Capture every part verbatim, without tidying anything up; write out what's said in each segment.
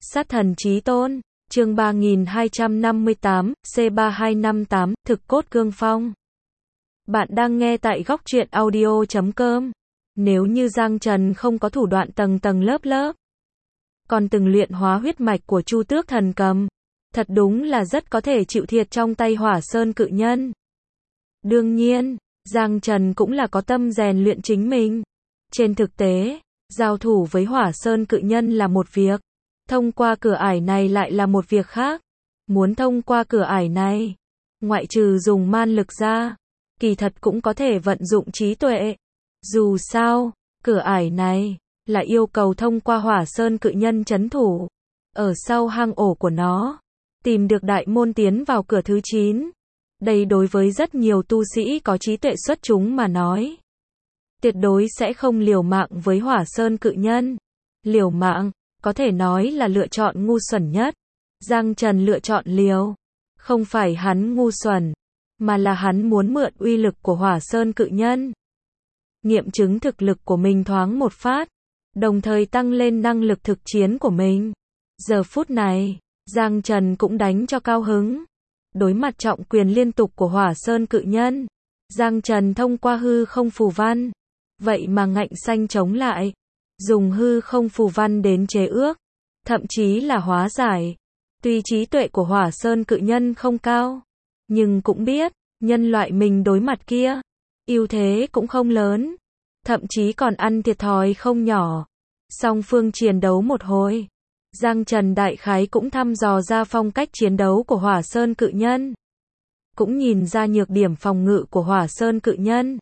Sát thần chí tôn, chương ba nghìn hai trăm năm mươi tám, C ba hai năm tám, thực cốt cương phong. Bạn đang nghe tại góc truyện audio chấm com. Nếu như Giang Trần không có thủ đoạn tầng tầng lớp lớp, còn từng luyện hóa huyết mạch của Chu Tước Thần Cầm, thật đúng là rất có thể chịu thiệt trong tay Hỏa Sơn Cự Nhân. Đương nhiên, Giang Trần cũng là có tâm rèn luyện chính mình. Trên thực tế, giao thủ với Hỏa Sơn Cự Nhân là một việc, thông qua cửa ải này lại là một việc khác. Muốn thông qua cửa ải này, ngoại trừ dùng man lực ra, kỳ thật cũng có thể vận dụng trí tuệ. Dù sao, cửa ải này là yêu cầu thông qua Hỏa Sơn Cự Nhân trấn thủ, ở sau hang ổ của nó, tìm được đại môn tiến vào cửa thứ chín. Đây đối với rất nhiều tu sĩ có trí tuệ xuất chúng mà nói, tuyệt đối sẽ không liều mạng với Hỏa Sơn Cự Nhân. Liều mạng, có thể nói là lựa chọn ngu xuẩn nhất. Giang Trần lựa chọn liều, không phải hắn ngu xuẩn, mà là hắn muốn mượn uy lực của Hỏa Sơn Cự Nhân, nghiệm chứng thực lực của mình thoáng một phát, đồng thời tăng lên năng lực thực chiến của mình. Giờ phút này, Giang Trần cũng đánh cho cao hứng. Đối mặt trọng quyền liên tục của Hỏa Sơn Cự Nhân, Giang Trần thông qua hư không phù văn, vậy mà ngạnh xanh chống lại, dùng hư không phù văn đến chế ước, thậm chí là hóa giải. Tuy trí tuệ của Hỏa Sơn Cự Nhân không cao, nhưng cũng biết, nhân loại mình đối mặt kia, ưu thế cũng không lớn, thậm chí còn ăn thiệt thòi không nhỏ. Song phương chiến đấu một hồi, Giang Trần đại khái cũng thăm dò ra phong cách chiến đấu của Hỏa Sơn Cự Nhân, cũng nhìn ra nhược điểm phòng ngự của Hỏa Sơn Cự Nhân.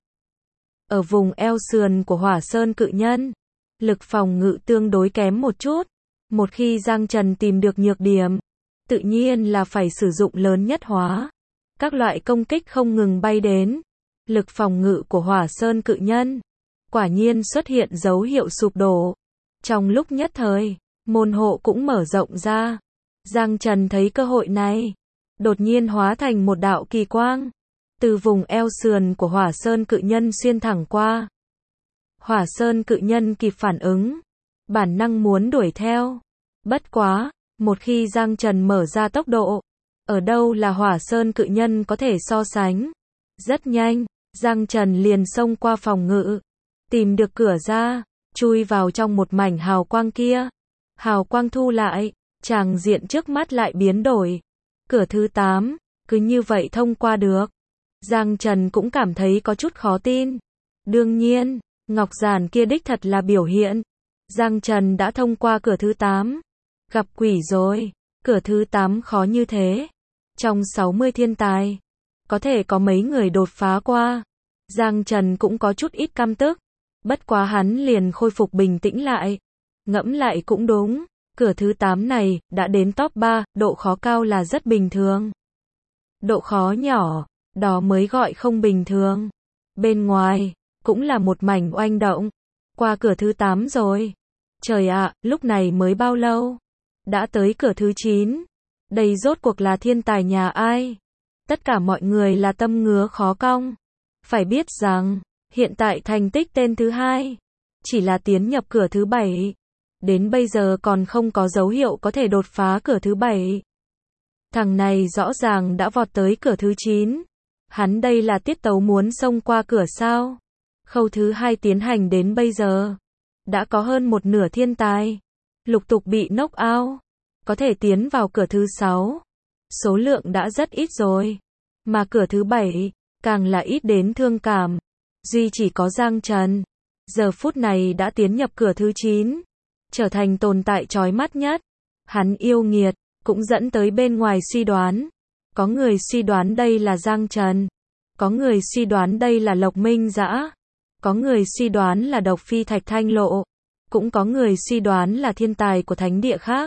Ở vùng eo sườn của Hỏa Sơn Cự Nhân, lực phòng ngự tương đối kém một chút. Một khi Giang Trần tìm được nhược điểm, tự nhiên là phải sử dụng lớn nhất hóa. Các loại công kích không ngừng bay đến. Lực phòng ngự của Hỏa Sơn Cự Nhân quả nhiên xuất hiện dấu hiệu sụp đổ. Trong lúc nhất thời, môn hộ cũng mở rộng ra. Giang Trần thấy cơ hội này, đột nhiên hóa thành một đạo kỳ quang, từ vùng eo sườn của Hỏa Sơn Cự Nhân xuyên thẳng qua. Hỏa Sơn Cự Nhân kịp phản ứng, bản năng muốn đuổi theo. Bất quá, một khi Giang Trần mở ra tốc độ, ở đâu là Hỏa Sơn Cự Nhân có thể so sánh. Rất nhanh, Giang Trần liền xông qua phòng ngự, tìm được cửa ra, chui vào trong một mảnh hào quang kia. Hào quang thu lại, tràng diện trước mắt lại biến đổi. Cửa thứ tám, cứ như vậy thông qua được. Giang Trần cũng cảm thấy có chút khó tin. Đương nhiên, ngọc giản kia đích thật là biểu hiện Giang Trần đã thông qua cửa thứ tám. Gặp quỷ rồi, cửa thứ tám khó như thế. Trong sáu mươi thiên tài, có thể có mấy người đột phá qua. Giang Trần cũng có chút ít căm tức. Bất quá hắn liền khôi phục bình tĩnh lại. Ngẫm lại cũng đúng, cửa thứ tám này đã đến top ba, độ khó cao là rất bình thường. Độ khó nhỏ, đó mới gọi không bình thường. Bên ngoài, cũng là một mảnh oanh động. Qua cửa thứ tám rồi. Trời ạ, lúc này mới bao lâu? Đã tới cửa thứ chín. Đây rốt cuộc là thiên tài nhà ai? Tất cả mọi người là tâm ngứa khó cong. Phải biết rằng, hiện tại thành tích tên thứ hai, chỉ là tiến nhập cửa thứ bảy. Đến bây giờ còn không có dấu hiệu có thể đột phá cửa thứ bảy. Thằng này rõ ràng đã vọt tới cửa thứ chín. Hắn đây là tiết tấu muốn xông qua cửa sao? Khâu thứ hai tiến hành đến bây giờ, đã có hơn một nửa thiên tài lục tục bị knock out, có thể tiến vào cửa thứ sáu. Số lượng đã rất ít rồi, mà cửa thứ bảy càng là ít đến thương cảm. Duy chỉ có Giang Trần, giờ phút này đã tiến nhập cửa thứ chín, trở thành tồn tại chói mắt nhất. Hắn yêu nghiệt, cũng dẫn tới bên ngoài suy đoán. Có người suy đoán đây là Giang Trần, có người suy đoán đây là Lộc Minh Dã, có người suy đoán là Độc Phi Thạch Thanh Lộ, cũng có người suy đoán là thiên tài của thánh địa khác.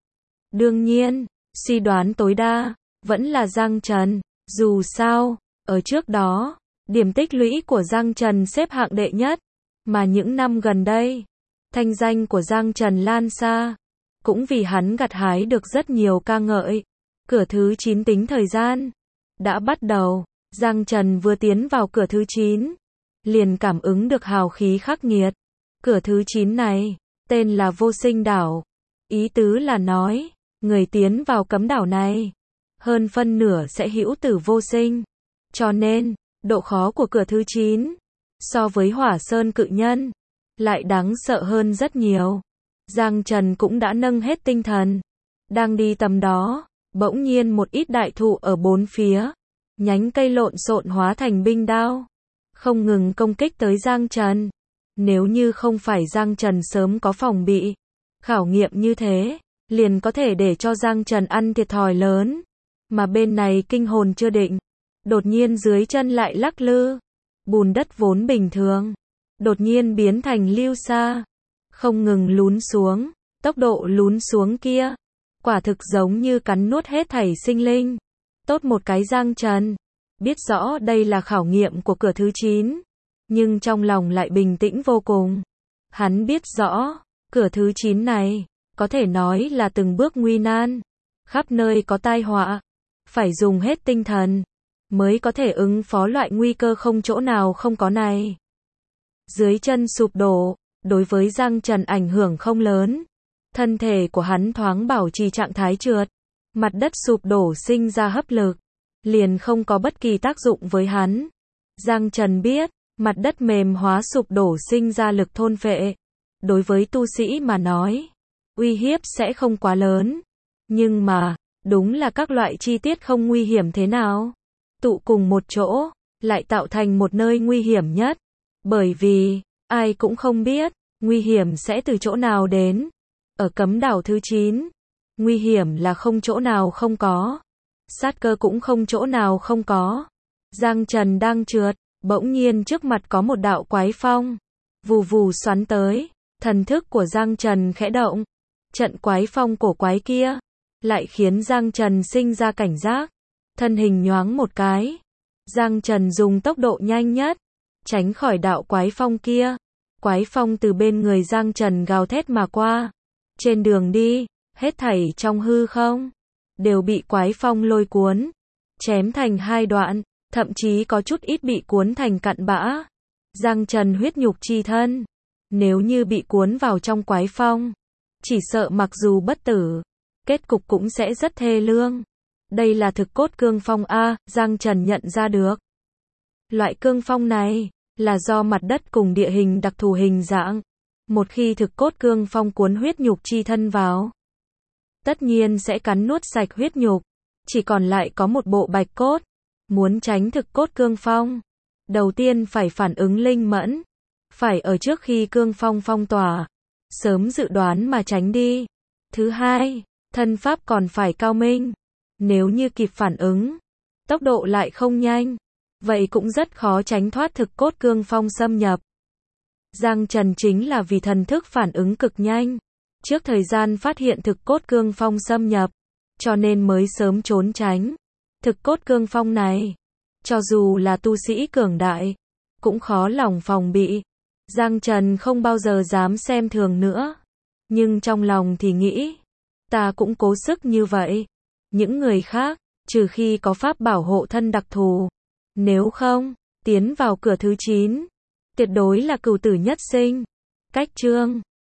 Đương nhiên, suy đoán tối đa vẫn là Giang Trần. Dù sao, ở trước đó, điểm tích lũy của Giang Trần xếp hạng đệ nhất, mà những năm gần đây, thanh danh của Giang Trần lan xa, cũng vì hắn gặt hái được rất nhiều ca ngợi. Cửa thứ chín tính thời gian đã bắt đầu. Giang Trần vừa tiến vào cửa thứ chín, liền cảm ứng được hào khí khắc nghiệt. Cửa thứ chín này, tên là Vô Sinh Đảo. Ý tứ là nói, người tiến vào cấm đảo này, hơn phân nửa sẽ hữu tử vô sinh. Cho nên, độ khó của cửa thứ chín, so với Hỏa Sơn cự nhân, lại đáng sợ hơn rất nhiều. Giang Trần cũng đã nâng hết tinh thần. Đang đi tầm đó, bỗng nhiên một ít đại thụ ở bốn phía, nhánh cây lộn xộn hóa thành binh đao, không ngừng công kích tới Giang Trần. Nếu như không phải Giang Trần sớm có phòng bị, khảo nghiệm như thế, liền có thể để cho Giang Trần ăn thiệt thòi lớn. Mà bên này kinh hồn chưa định, đột nhiên dưới chân lại lắc lư, bùn đất vốn bình thường, đột nhiên biến thành lưu sa, không ngừng lún xuống, tốc độ lún xuống kia, quả thực giống như cắn nuốt hết thảy sinh linh. Tốt một cái Giang Trần, biết rõ đây là khảo nghiệm của cửa thứ chín, nhưng trong lòng lại bình tĩnh vô cùng. Hắn biết rõ, cửa thứ chín này, có thể nói là từng bước nguy nan, khắp nơi có tai họa, phải dùng hết tinh thần, mới có thể ứng phó loại nguy cơ không chỗ nào không có này. Dưới chân sụp đổ, đối với Giang Trần ảnh hưởng không lớn, thân thể của hắn thoáng bảo trì trạng thái trượt, mặt đất sụp đổ sinh ra hấp lực, liền không có bất kỳ tác dụng với hắn. Giang Trần biết, mặt đất mềm hóa sụp đổ sinh ra lực thôn phệ, đối với tu sĩ mà nói, uy hiếp sẽ không quá lớn, nhưng mà, đúng là các loại chi tiết không nguy hiểm thế nào, tụ cùng một chỗ, lại tạo thành một nơi nguy hiểm nhất, bởi vì, ai cũng không biết, nguy hiểm sẽ từ chỗ nào đến. Ở cấm đảo thứ chín, nguy hiểm là không chỗ nào không có, sát cơ cũng không chỗ nào không có. Giang Trần đang trượt, bỗng nhiên trước mặt có một đạo quái phong, vù vù xoắn tới, thần thức của Giang Trần khẽ động, trận quái phong cổ quái kia, lại khiến Giang Trần sinh ra cảnh giác, thân hình nhoáng một cái, Giang Trần dùng tốc độ nhanh nhất, tránh khỏi đạo quái phong kia, quái phong từ bên người Giang Trần gào thét mà qua, trên đường đi, hết thảy trong hư không, đều bị quái phong lôi cuốn, chém thành hai đoạn, thậm chí có chút ít bị cuốn thành cặn bã. Giang Trần huyết nhục chi thân, nếu như bị cuốn vào trong quái phong, chỉ sợ mặc dù bất tử, kết cục cũng sẽ rất thê lương. Đây là thực cốt cương phong A, Giang Trần nhận ra được. Loại cương phong này, là do mặt đất cùng địa hình đặc thù hình dạng. Một khi thực cốt cương phong cuốn huyết nhục chi thân vào, tất nhiên sẽ cắn nuốt sạch huyết nhục, chỉ còn lại có một bộ bạch cốt. Muốn tránh thực cốt cương phong, đầu tiên phải phản ứng linh mẫn, phải ở trước khi cương phong phong tỏa, sớm dự đoán mà tránh đi. Thứ hai, thân pháp còn phải cao minh, nếu như kịp phản ứng, tốc độ lại không nhanh, vậy cũng rất khó tránh thoát thực cốt cương phong xâm nhập. Giang Trần chính là vì thần thức phản ứng cực nhanh, trước thời gian phát hiện thực cốt cương phong xâm nhập, cho nên mới sớm trốn tránh. Thực cốt cương phong này, cho dù là tu sĩ cường đại, cũng khó lòng phòng bị. Giang Trần không bao giờ dám xem thường nữa, nhưng trong lòng thì nghĩ, ta cũng cố sức như vậy. Những người khác, trừ khi có pháp bảo hộ thân đặc thù, nếu không, tiến vào cửa thứ chín, tuyệt đối là cửu tử nhất sinh. Cách chương